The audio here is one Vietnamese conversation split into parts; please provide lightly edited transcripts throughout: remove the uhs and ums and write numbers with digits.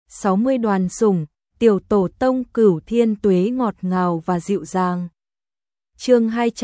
60 đoàn sủng, tiểu tổ tông Cửu Thiên Tuế ngọt ngào và dịu dàng. Chương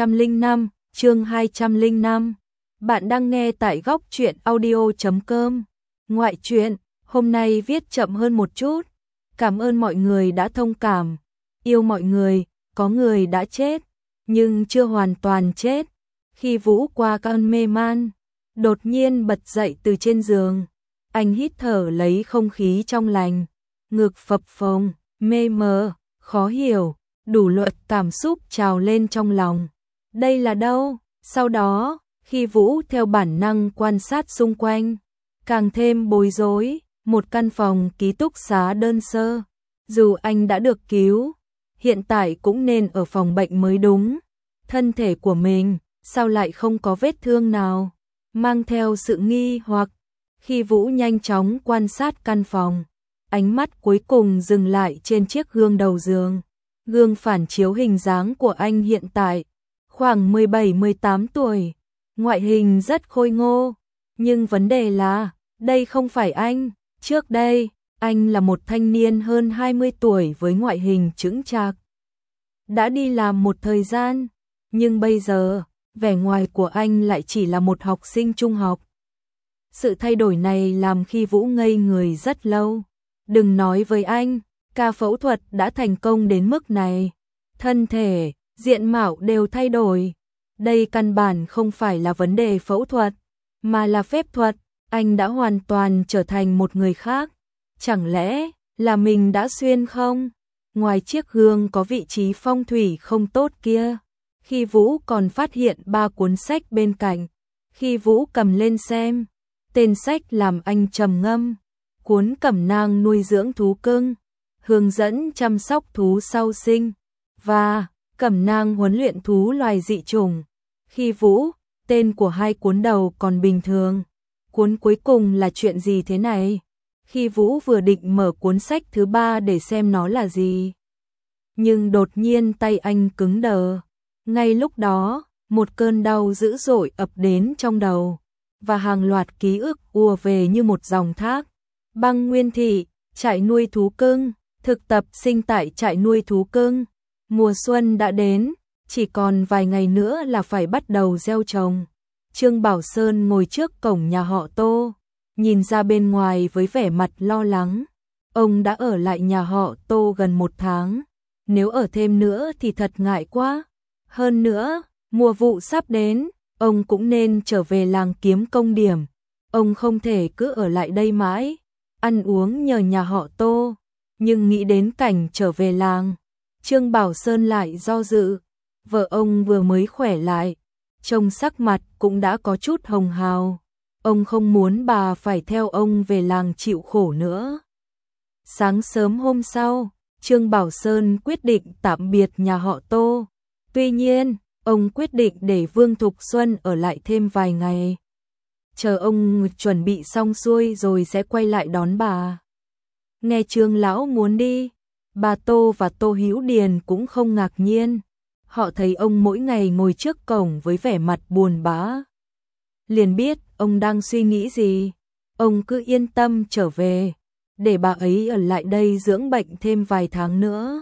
205. Bạn đang nghe tại góc truyện audio.com. Ngoại truyện, hôm nay viết chậm hơn một chút. Cảm ơn mọi người đã thông cảm. Yêu mọi người, có người đã chết, nhưng chưa hoàn toàn chết. Khi Vũ qua cơn mê man, đột nhiên bật dậy từ trên giường. Anh hít thở lấy không khí trong lành, ngực phập phồng, mê mờ, khó hiểu, đủ loại cảm xúc trào lên trong lòng. Đây là đâu? Sau đó, khi Vũ theo bản năng quan sát xung quanh, càng thêm bối rối, một căn phòng ký túc xá đơn sơ. Dù anh đã được cứu, hiện tại cũng nên ở phòng bệnh mới đúng. Thân thể của mình, sao lại không có vết thương nào? Mang theo sự nghi hoặc, khi Vũ nhanh chóng quan sát căn phòng, ánh mắt cuối cùng dừng lại trên chiếc gương đầu giường. Gương phản chiếu hình dáng của anh hiện tại, khoảng 17-18 tuổi, ngoại hình rất khôi ngô, nhưng vấn đề là, đây không phải anh. Trước đây, anh là một thanh niên hơn 20 tuổi với ngoại hình chững chạc. Đã đi làm một thời gian, nhưng bây giờ, vẻ ngoài của anh lại chỉ là một học sinh trung học. Sự thay đổi này làm khi Vũ ngây người rất lâu. Đừng nói với anh, ca phẫu thuật đã thành công đến mức này. Thân thể, diện mạo đều thay đổi. Đây căn bản không phải là vấn đề phẫu thuật, mà là phép thuật. Anh đã hoàn toàn trở thành một người khác. Chẳng lẽ là mình đã xuyên không? Ngoài chiếc gương có vị trí phong thủy không tốt kia, khi Vũ còn phát hiện 3 cuốn sách bên cạnh. Khi Vũ cầm lên xem, tên sách làm anh trầm ngâm. Cuốn Cẩm nang nuôi dưỡng thú cưng, hướng dẫn chăm sóc thú sau sinh, và Cẩm nang huấn luyện thú loài dị chủng. Khi Vũ, tên của hai cuốn đầu còn bình thường. Cuốn cuối cùng là chuyện gì thế này? Khi Vũ vừa định mở cuốn sách thứ 3 để xem nó là gì, nhưng đột nhiên tay anh cứng đờ. Ngay lúc đó, một cơn đau dữ dội ập đến trong đầu, và hàng loạt ký ức ùa về như một dòng thác. Băng Nguyên Thị, trại nuôi thú cưng, thực tập sinh tại trại nuôi thú cưng. Mùa xuân đã đến, chỉ còn vài ngày nữa là phải bắt đầu gieo trồng. Trương Bảo Sơn ngồi trước cổng nhà họ Tô, nhìn ra bên ngoài với vẻ mặt lo lắng. Ông đã ở lại nhà họ Tô gần 1 tháng, nếu ở thêm nữa thì thật ngại quá. Hơn nữa, mùa vụ sắp đến, ông cũng nên trở về làng kiếm công điểm. Ông không thể cứ ở lại đây mãi, ăn uống nhờ nhà họ Tô, nhưng nghĩ đến cảnh trở về làng, Trương Bảo Sơn lại do dự. Vợ ông vừa mới khỏe lại, trông sắc mặt cũng đã có chút hồng hào. Ông không muốn bà phải theo ông về làng chịu khổ nữa. Sáng sớm hôm sau, Trương Bảo Sơn quyết định tạm biệt nhà họ Tô. Tuy nhiên, ông quyết định để Vương Thục Xuân ở lại thêm vài ngày. Chờ ông chuẩn bị xong xuôi rồi sẽ quay lại đón bà. Nghe Trương lão muốn đi, bà Tô và Tô Hữu Điền cũng không ngạc nhiên. Họ thấy ông mỗi ngày ngồi trước cổng với vẻ mặt buồn bã, liền biết ông đang suy nghĩ gì. Ông cứ yên tâm trở về, để bà ấy ở lại đây dưỡng bệnh thêm vài tháng nữa.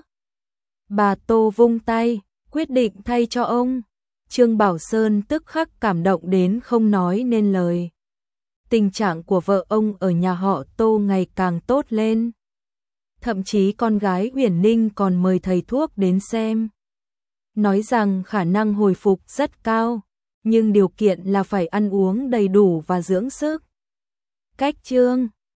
Bà Tô vung tay, quyết định thay cho ông. Trương Bảo Sơn tức khắc cảm động đến không nói nên lời. Tình trạng của vợ ông ở nhà họ Tô ngày càng tốt lên. Thậm chí con gái Uyển Ninh còn mời thầy thuốc đến xem, nói rằng khả năng hồi phục rất cao, nhưng điều kiện là phải ăn uống đầy đủ và dưỡng sức. Cách Trương